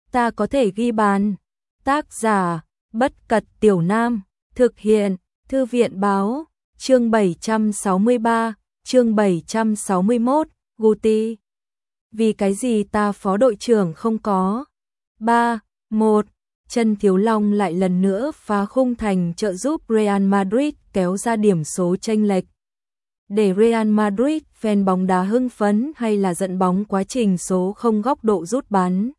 ta có thể ghi bàn. Tác giả, Bất Cật Tiểu Nam, thực hiện, Thư viện báo, chương 763, chương 761, Guti. Vì cái gì ta phó đội trưởng không có? 3-1, Chân Thiếu Long lại lần nữa phá khung thành trợ giúp Real Madrid kéo ra điểm số chênh lệch. Để Real Madrid fan bóng đá hưng phấn hay là giận bóng quá trình số không góc độ rút bắn?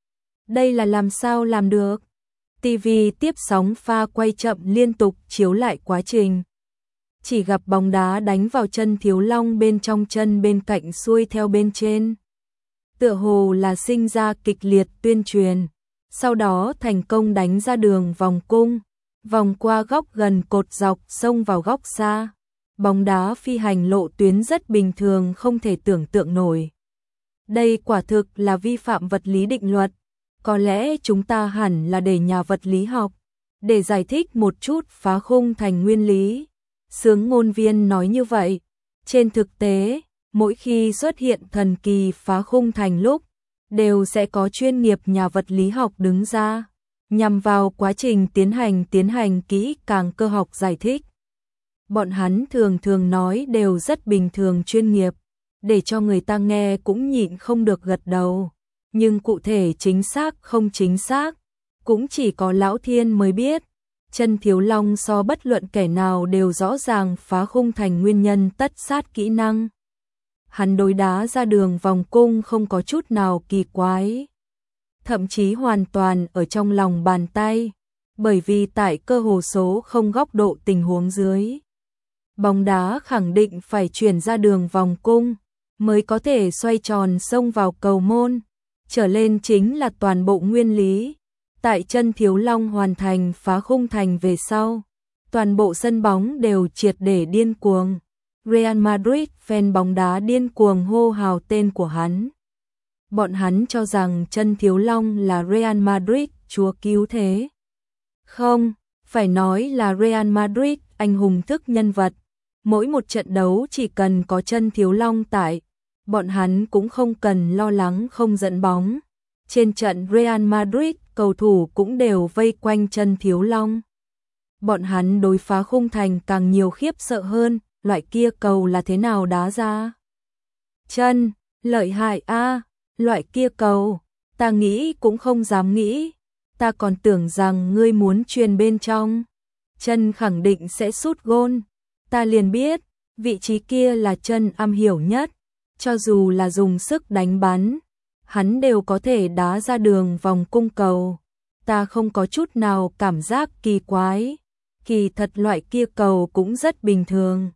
Đây là làm sao làm được? TV tiếp sóng pha quay chậm liên tục chiếu lại quá trình. Chỉ gặp bóng đá đánh vào chân Thiếu Long bên trong chân bên cạnh xuôi theo bên trên. Tựa hồ là sinh ra kịch liệt tuyên truyền. Sau đó thành công đánh ra đường vòng cung, vòng qua góc gần cột dọc xông vào góc xa. Bóng đá phi hành lộ tuyến rất bình thường không thể tưởng tượng nổi. Đây quả thực là vi phạm vật lý định luật. Có lẽ chúng ta hẳn là để nhà vật lý học, để giải thích một chút phá khung thành nguyên lý. Xướng ngôn viên nói như vậy. Trên thực tế, mỗi khi xuất hiện thần kỳ phá khung thành lúc, đều sẽ có chuyên nghiệp nhà vật lý học đứng ra, nhằm vào quá trình tiến hành kỹ càng cơ học giải thích. Bọn hắn thường nói đều rất bình thường chuyên nghiệp, để cho người ta nghe cũng nhịn không được gật đầu. Nhưng cụ thể chính xác không chính xác, cũng chỉ có Lão Thiên mới biết. Chân Thiếu Long so bất luận kẻ nào đều rõ ràng phá khung thành nguyên nhân tất sát kỹ năng. Hắn đối đá ra đường vòng cung không có chút nào kỳ quái. Thậm chí hoàn toàn ở trong lòng bàn tay, bởi vì tại cơ hồ số không góc độ tình huống dưới. Bóng đá khẳng định phải chuyển ra đường vòng cung, mới có thể xoay tròn xông vào cầu môn. Trở lên chính là toàn bộ nguyên lý. Tại chân Thiếu Long hoàn thành phá khung thành về sau, toàn bộ sân bóng đều triệt để điên cuồng. Real Madrid fan bóng đá điên cuồng hô hào tên của hắn. Bọn hắn cho rằng chân Thiếu Long là Real Madrid chúa cứu thế. Không, phải nói là Real Madrid anh hùng thức nhân vật. Mỗi một trận đấu chỉ cần có chân Thiếu Long tại, bọn hắn cũng không cần lo lắng không dẫn bóng. Trên trận Real Madrid, cầu thủ cũng đều vây quanh chân Thiếu Long. Bọn hắn đối phá khung thành càng nhiều khiếp sợ hơn, loại kia cầu là thế nào đá ra? Chân, lợi hại a, loại kia cầu, ta nghĩ cũng không dám nghĩ, ta còn tưởng rằng ngươi muốn truyền bên trong. Chân khẳng định sẽ sút gôn, ta liền biết, vị trí kia là chân am hiểu nhất, cho dù là dùng sức đánh bắn, hắn đều có thể đá ra đường vòng cung cầu. Ta không có chút nào cảm giác kỳ quái, kỳ thật loại kia cầu cũng rất bình thường.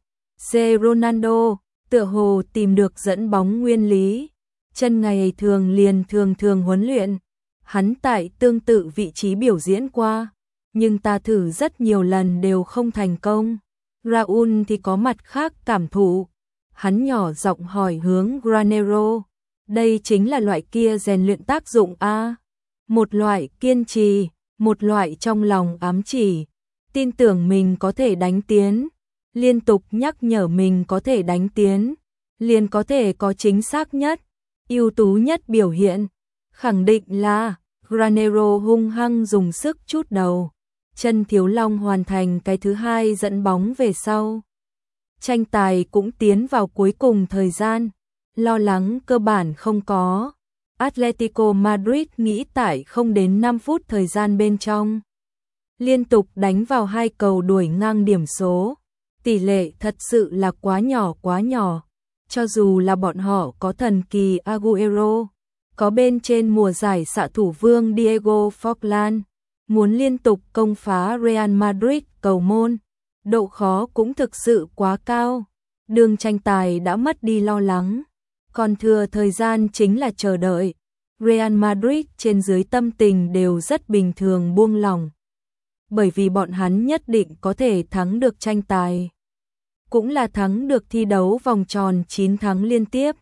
Ronaldo, tựa hồ tìm được dẫn bóng nguyên lý, chân ngày thường liền thường huấn luyện, hắn tại tương tự vị trí biểu diễn qua, nhưng ta thử rất nhiều lần đều không thành công. Raúl thì có mặt khác cảm thụ, hắn nhỏ giọng hỏi hướng Granero, đây chính là loại kia rèn luyện tác dụng a, một loại kiên trì, một loại trong lòng ám chỉ, tin tưởng mình có thể đánh tiến. Liên tục nhắc nhở mình có thể đánh tiến, liền có thể có chính xác nhất, ưu tú nhất biểu hiện. Khẳng định là Granero hung hăng dùng sức chút đầu. Chân Thiếu Long hoàn thành cái thứ hai dẫn bóng về sau. Tranh tài cũng tiến vào cuối cùng thời gian, lo lắng cơ bản không có. Atletico Madrid nghĩ tại không đến 5 phút thời gian bên trong. Liên tục đánh vào 2 cầu đuổi ngang điểm số. Tỷ lệ thật sự là quá nhỏ. Cho dù là bọn họ có thần kỳ Agüero, có bên trên mùa giải xạ thủ vương Diego Forlán, muốn liên tục công phá Real Madrid cầu môn, độ khó cũng thực sự quá cao. Đường tranh tài đã mất đi lo lắng, còn thừa thời gian chính là chờ đợi. Real Madrid trên dưới tâm tình đều rất bình thường buông lỏng, bởi vì bọn hắn nhất định có thể thắng được tranh tài, cũng là thắng được thi đấu vòng tròn 9 thắng liên tiếp,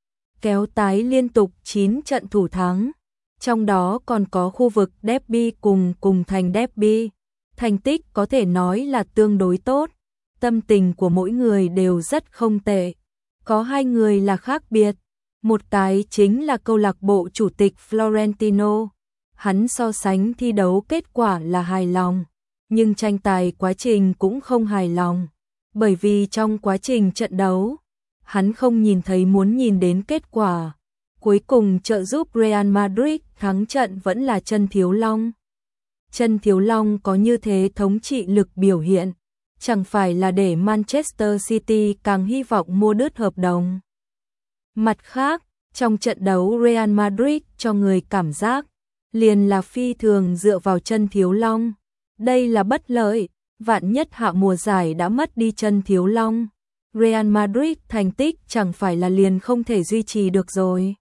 kéo tái liên tục 9 trận thủ thắng, trong đó còn có khu vực derby cùng thành derby, thành tích có thể nói là tương đối tốt, tâm tình của mỗi người đều rất không tệ. Có 2 người là khác biệt, một cái chính là câu lạc bộ chủ tịch Florentino, Hắn so sánh thi đấu kết quả là hài lòng, nhưng tranh tài quá trình cũng không hài lòng, bởi vì trong quá trình trận đấu, hắn không nhìn thấy muốn nhìn đến kết quả. Cuối cùng trợ giúp Real Madrid thắng trận vẫn là Chân Thiếu Long. Chân Thiếu Long có như thế thống trị lực biểu hiện, chẳng phải là để Manchester City càng hy vọng mua đứt hợp đồng. Mặt khác, trong trận đấu Real Madrid cho người cảm giác liền là phi thường dựa vào Chân Thiếu Long. Đây là bất lợi, vạn nhất hạ mùa giải đã mất đi Chân Thiếu Long, Real Madrid thành tích chẳng phải là liền không thể duy trì được rồi.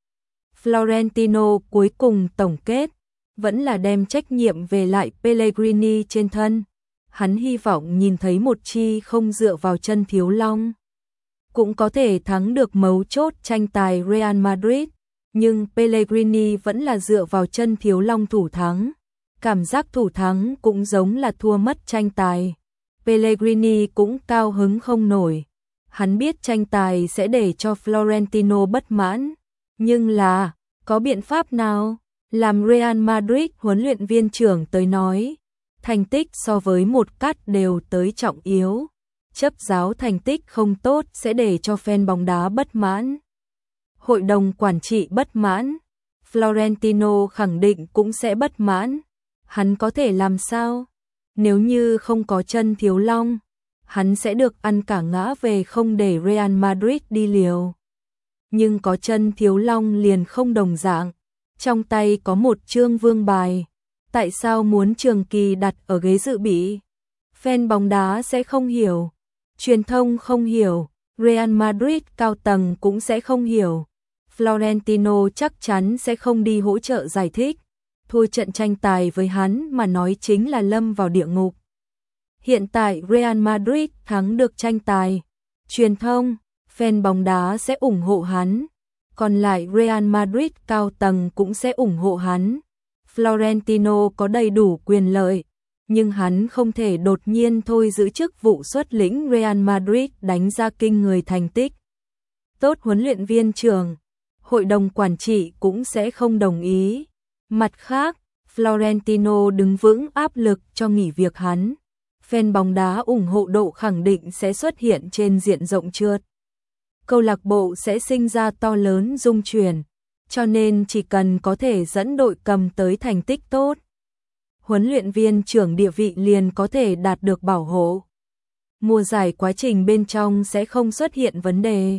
Florentino cuối cùng tổng kết, vẫn là đem trách nhiệm về lại Pellegrini trên thân. Hắn hy vọng nhìn thấy một chi không dựa vào Chân Thiếu Long cũng có thể thắng được mấu chốt tranh tài Real Madrid, nhưng Pellegrini vẫn là dựa vào Chân Thiếu Long thủ thắng. Cảm giác thủ thắng cũng giống là thua mất tranh tài. Pellegrini cũng cao hứng không nổi. Hắn biết tranh tài sẽ để cho Florentino bất mãn, nhưng là có biện pháp nào? Làm Real Madrid huấn luyện viên trưởng tới nói, thành tích so với một cát đều tới trọng yếu. Chấp giáo thành tích không tốt sẽ để cho fan bóng đá bất mãn. Hội đồng quản trị bất mãn, Florentino khẳng định cũng sẽ bất mãn. Hắn có thể làm sao? Nếu như không có Chân Thiếu Long, hắn sẽ được ăn cả ngã về không để Real Madrid đi liều. Nhưng có Chân Thiếu Long liền không đồng dạng. Trong tay có một chương vương bài. Tại sao muốn trường kỳ đặt ở ghế dự bị? Fan bóng đá sẽ không hiểu. Truyền thông không hiểu. Real Madrid cao tầng cũng sẽ không hiểu. Florentino chắc chắn sẽ không đi hỗ trợ giải thích. Thua trận tranh tài với hắn mà nói chính là lâm vào địa ngục. Hiện tại Real Madrid thắng được tranh tài. Truyền thông, fan bóng đá sẽ ủng hộ hắn. Còn lại Real Madrid cao tầng cũng sẽ ủng hộ hắn. Florentino có đầy đủ quyền lợi, nhưng hắn không thể đột nhiên thôi giữ chức vụ xuất lĩnh Real Madrid đánh ra kinh người thành tích. Tốt huấn luyện viên trưởng, hội đồng quản trị cũng sẽ không đồng ý. Mặt khác, Florentino đứng vững áp lực cho nghỉ việc hắn. Fan bóng đá ủng hộ độ khẳng định sẽ xuất hiện trên diện rộng trượt. Câu lạc bộ sẽ sinh ra to lớn rung chuyển, cho nên chỉ cần có thể dẫn đội cầm tới thành tích tốt, huấn luyện viên trưởng địa vị liền có thể đạt được bảo hộ. Mùa giải quá trình bên trong sẽ không xuất hiện vấn đề.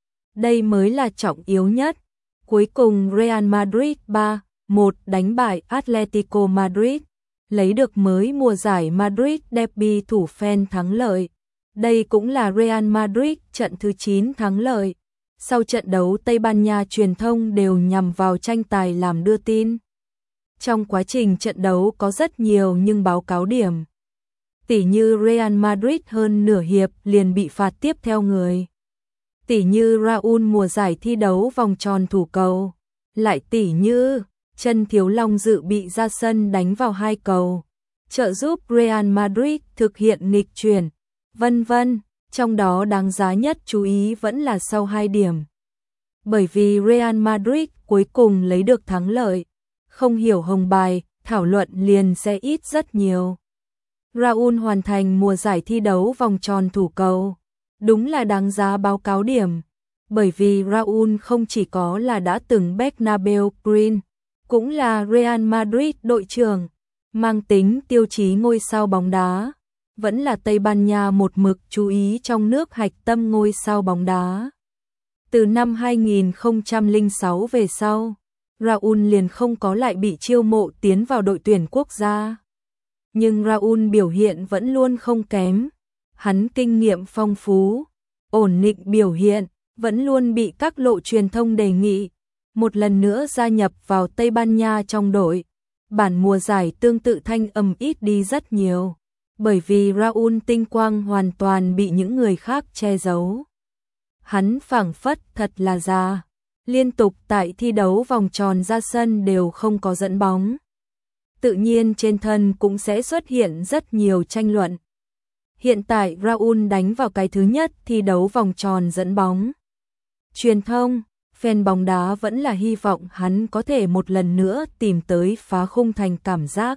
Đây mới là trọng yếu nhất. Cuối cùng Real Madrid 3-1 đánh bại Atletico Madrid, lấy được mới mùa giải Madrid Derby thủ fan thắng lợi. Đây cũng là Real Madrid trận thứ 9 thắng lợi. Sau trận đấu Tây Ban Nha truyền thông đều nhằm vào tranh tài làm đưa tin. Trong quá trình trận đấu có rất nhiều nhưng báo cáo điểm. Tỉ như Real Madrid hơn nửa hiệp liền bị phạt tiếp theo người. Tỉ như Raúl mùa giải thi đấu vòng tròn thủ cầu. Lại tỉ như Chân Thiếu Long dự bị ra sân đánh vào 2 cầu, trợ giúp Real Madrid thực hiện nghịch chuyển, vân vân. Trong đó đáng giá nhất chú ý vẫn là sau 2 điểm. Bởi vì Real Madrid cuối cùng lấy được thắng lợi, không hiểu hồng bài, thảo luận liền sẽ ít rất nhiều. Raúl hoàn thành mùa giải thi đấu vòng tròn thủ cầu, đúng là đáng giá báo cáo điểm. Bởi vì Raúl không chỉ có là đã từng Bernabeu Green, cũng là Real Madrid đội trưởng, mang tính tiêu chí ngôi sao bóng đá. Vẫn là Tây Ban Nha một mực chú ý trong nước hạch tâm ngôi sao bóng đá. Từ năm 2006 về sau, Raúl liền không có lại bị chiêu mộ tiến vào đội tuyển quốc gia. Nhưng Raúl biểu hiện vẫn luôn không kém. Hắn kinh nghiệm phong phú, ổn định biểu hiện, vẫn luôn bị các lộ truyền thông đề nghị. Một lần nữa gia nhập vào Tây Ban Nha trong đội. Bản mùa giải tương tự thanh âm ít đi rất nhiều. Bởi vì Raúl tinh quang hoàn toàn bị những người khác che giấu. Hắn phảng phất thật là già, liên tục tại thi đấu vòng tròn ra sân đều không có dẫn bóng. Tự nhiên trên thân cũng sẽ xuất hiện rất nhiều tranh luận. Hiện tại Raúl đánh vào cái thứ nhất thi đấu vòng tròn dẫn bóng. Truyền thông, Fan bóng đá vẫn là hy vọng hắn có thể một lần nữa tìm tới phá khung thành cảm giác.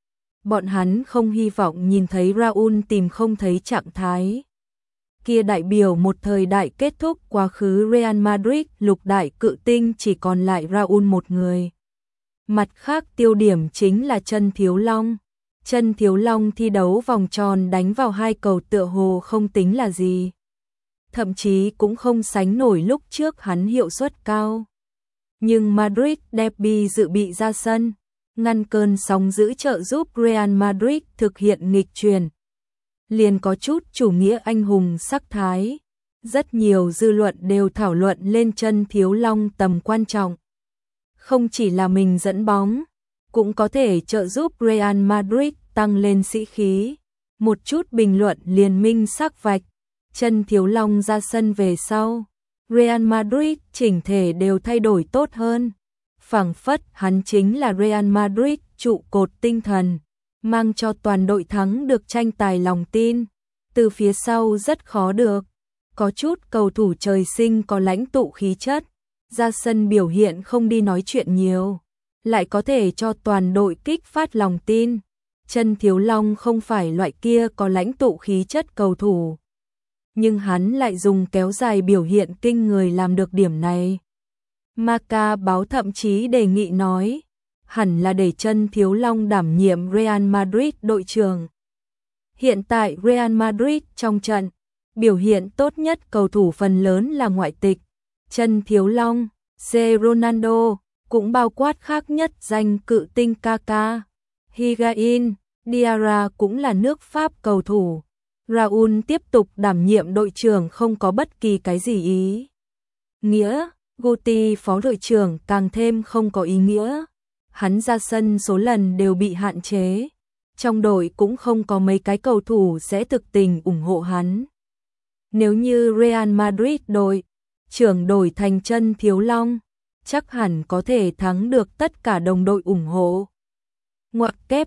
Bọn hắn không hy vọng nhìn thấy Raúl tìm không thấy trạng thái. Kia đại biểu một thời đại kết thúc quá khứ Real Madrid lục đại cự tinh chỉ còn lại Raúl một người. Mặt khác tiêu điểm chính là Chân Thiếu Long. Chân Thiếu Long thi đấu vòng tròn đánh vào 2 cầu tựa hồ không tính là gì. Thậm chí cũng không sánh nổi lúc trước hắn hiệu suất cao. Nhưng Madrid derby dự bị ra sân, ngăn cơn sóng dữ trợ giúp Real Madrid thực hiện nghịch chuyển. Liền có chút chủ nghĩa anh hùng sắc thái. Rất nhiều dư luận đều thảo luận lên Chân Thiếu Long tầm quan trọng. Không chỉ là mình dẫn bóng, cũng có thể trợ giúp Real Madrid tăng lên sĩ khí. Một chút bình luận liền minh sắc vạch. Chân Thiếu Long ra sân về sau, Real Madrid chỉnh thể đều thay đổi tốt hơn. Phảng phất hắn chính là Real Madrid trụ cột tinh thần, mang cho toàn đội thắng được tranh tài lòng tin. Từ phía sau rất khó được, có chút cầu thủ trời sinh có lãnh tụ khí chất, ra sân biểu hiện không đi nói chuyện nhiều, lại có thể cho toàn đội kích phát lòng tin. Chân Thiếu Long không phải loại kia có lãnh tụ khí chất cầu thủ, nhưng hắn lại dùng kéo dài biểu hiện kinh người làm được điểm này. Marca báo thậm chí đề nghị nói, hẳn là để Chân Thiếu Long đảm nhiệm Real Madrid đội trưởng. Hiện tại Real Madrid trong trận, biểu hiện tốt nhất cầu thủ phần lớn là ngoại tịch. Chân Thiếu Long, C. Ronaldo, cũng bao quát khác nhất danh cự tinh Kaká, Higuain, Diarra cũng là nước Pháp cầu thủ. Raúl tiếp tục đảm nhiệm đội trưởng không có bất kỳ cái gì ý nghĩa. Guti phó đội trưởng càng thêm không có ý nghĩa. Hắn ra sân số lần đều bị hạn chế. Trong đội cũng không có mấy cái cầu thủ sẽ thực tình ủng hộ hắn. Nếu như Real Madrid đội trưởng đổi thành Chân Thiếu Long, chắc hẳn có thể thắng được tất cả đồng đội ủng hộ. Ngoặc kép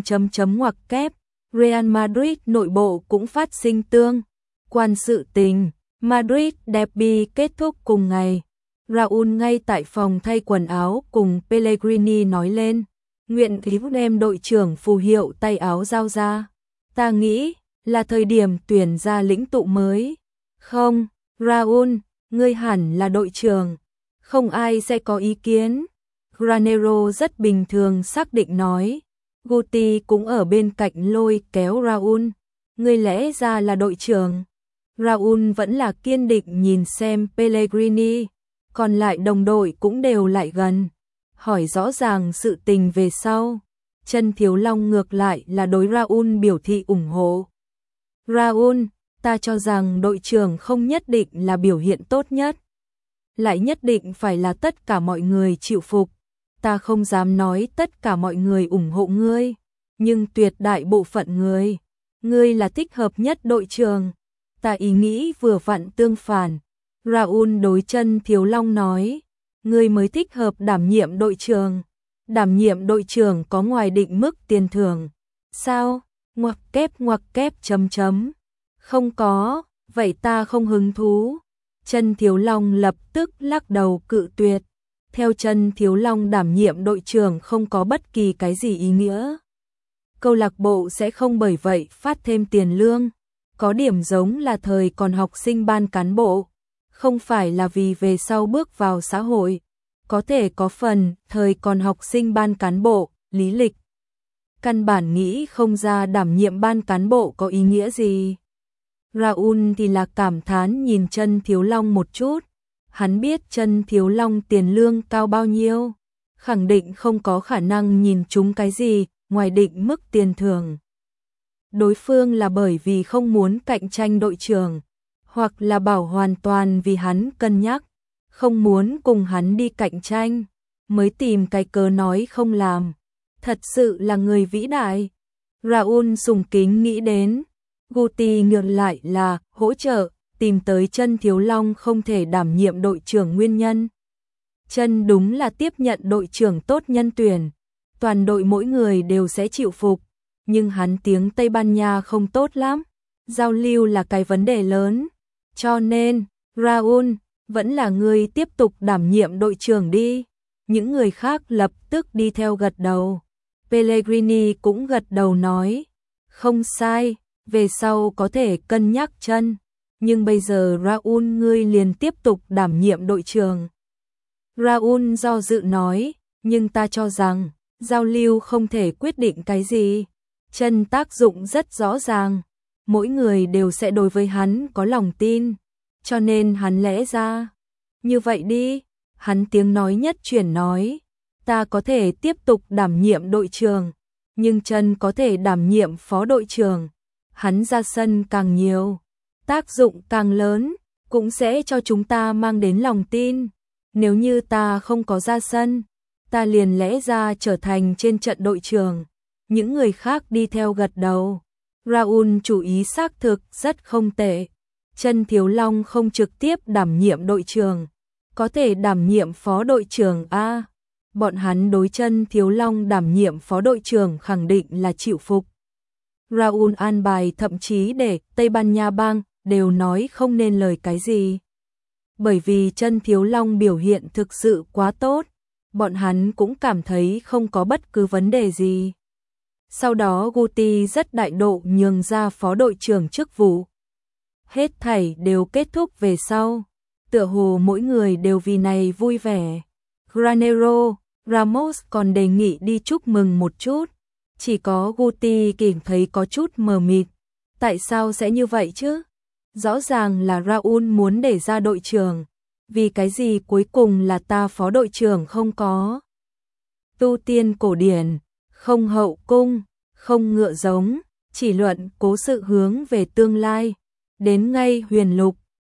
ngoặc kép. Real Madrid nội bộ cũng phát sinh tương quan sự tình. Madrid derby kết thúc cùng ngày. Raúl ngay tại phòng thay quần áo cùng Pellegrini nói lên, nguyện ý đem đội trưởng phù hiệu tay áo giao ra. Ta nghĩ là thời điểm tuyển ra lĩnh tụ mới. Không, Raúl, ngươi hẳn là đội trưởng, không ai sẽ có ý kiến. Granero rất bình thường xác định nói. Guti cũng ở bên cạnh lôi kéo Raúl, ngươi lẽ ra là đội trưởng. Raúl vẫn là kiên định nhìn xem Pellegrini, còn lại đồng đội cũng đều lại gần, hỏi rõ ràng sự tình về sau. Chân Thiếu Long ngược lại là đối Raúl biểu thị ủng hộ. Raúl, ta cho rằng đội trưởng không nhất định là biểu hiện tốt nhất, lại nhất định phải là tất cả mọi người chịu phục. Ta không dám nói tất cả mọi người ủng hộ ngươi, nhưng tuyệt đại bộ phận ngươi là thích hợp nhất đội trưởng. Ta ý nghĩ vừa vặn tương phản. Raúl đối Chân Thiếu Long nói, ngươi mới thích hợp đảm nhiệm đội trưởng. Đảm nhiệm đội trưởng có ngoài định mức tiền thưởng. Sao? Ngoặc kép Không có, vậy ta không hứng thú. Chân Thiếu Long lập tức lắc đầu cự tuyệt. Theo Chân Thiếu Long đảm nhiệm đội trưởng không có bất kỳ cái gì ý nghĩa. Câu lạc bộ sẽ không bởi vậy phát thêm tiền lương. Có điểm giống là thời còn học sinh ban cán bộ. Không phải là vì về sau bước vào xã hội. Có thể có phần thời còn học sinh ban cán bộ, lý lịch. Căn bản nghĩ không ra đảm nhiệm ban cán bộ có ý nghĩa gì. Raúl thì là cảm thán nhìn Chân Thiếu Long một chút. Hắn biết Chân Thiếu Long tiền lương cao bao nhiêu, khẳng định không có khả năng nhìn trúng cái gì ngoài định mức tiền thưởng. Đối phương là bởi vì không muốn cạnh tranh đội trưởng, hoặc là bảo hoàn toàn vì hắn cân nhắc, không muốn cùng hắn đi cạnh tranh, mới tìm cái cớ nói không làm. Thật sự là người vĩ đại. Raúl sùng kính nghĩ đến, Guti ngược lại là hỗ trợ tìm tới Chân Thiếu Long không thể đảm nhiệm đội trưởng nguyên nhân. Chân đúng là tiếp nhận đội trưởng tốt nhân tuyển, toàn đội mỗi người đều sẽ chịu phục, nhưng hắn tiếng Tây Ban Nha không tốt lắm, giao lưu là cái vấn đề lớn. Cho nên, Raúl, Vẫn là ngươi tiếp tục đảm nhiệm đội trưởng đi. Những người khác lập tức đi theo gật đầu. Pellegrini cũng gật đầu nói, không sai, về sau có thể cân nhắc chân. Nhưng bây giờ Raúl ngươi liền tiếp tục đảm nhiệm đội trưởng. Raúl do dự nói, nhưng ta cho rằng, giao lưu không thể quyết định cái gì. Chân tác dụng rất rõ ràng, mỗi người đều sẽ đối với hắn có lòng tin, cho nên hắn lẽ ra. Như vậy đi, hắn tiếng nói nhất chuyển nói, ta có thể tiếp tục đảm nhiệm đội trưởng, nhưng Chân có thể đảm nhiệm phó đội trưởng. Hắn ra sân càng nhiều, tác dụng càng lớn, cũng sẽ cho chúng ta mang đến lòng tin. Nếu như ta không có ra sân, ta liền lẽ ra trở thành trên trận đội trưởng. Những người khác đi theo gật đầu. Raúl chủ ý xác thực rất không tệ. Chân Thiếu Long không trực tiếp đảm nhiệm đội trưởng, có thể đảm nhiệm phó đội trưởng a. Bọn hắn đối Chân Thiếu Long đảm nhiệm phó đội trưởng khẳng định là chịu phục. Raúl an bài thậm chí để Tây Ban Nha bang đều nói không nên lời cái gì. Bởi vì Chân Thiếu Long biểu hiện thực sự quá tốt, bọn hắn cũng cảm thấy không có bất cứ vấn đề gì. Sau đó Guti rất đại độ nhường ra phó đội trưởng chức vụ. Hết thảy đều kết thúc về sau, tựa hồ mỗi người đều vì này vui vẻ. Granero, Ramos còn đề nghị đi chúc mừng một chút, chỉ có Guti cảm thấy có chút mờ mịt. Tại sao sẽ như vậy chứ? Rõ ràng là Raúl muốn để ra đội trưởng, vì cái gì cuối cùng là ta phó đội trưởng không có? Tu tiên cổ điển, không hậu cung, không ngựa giống, chỉ luận cố sự hướng về tương lai. Đến ngay huyền lục,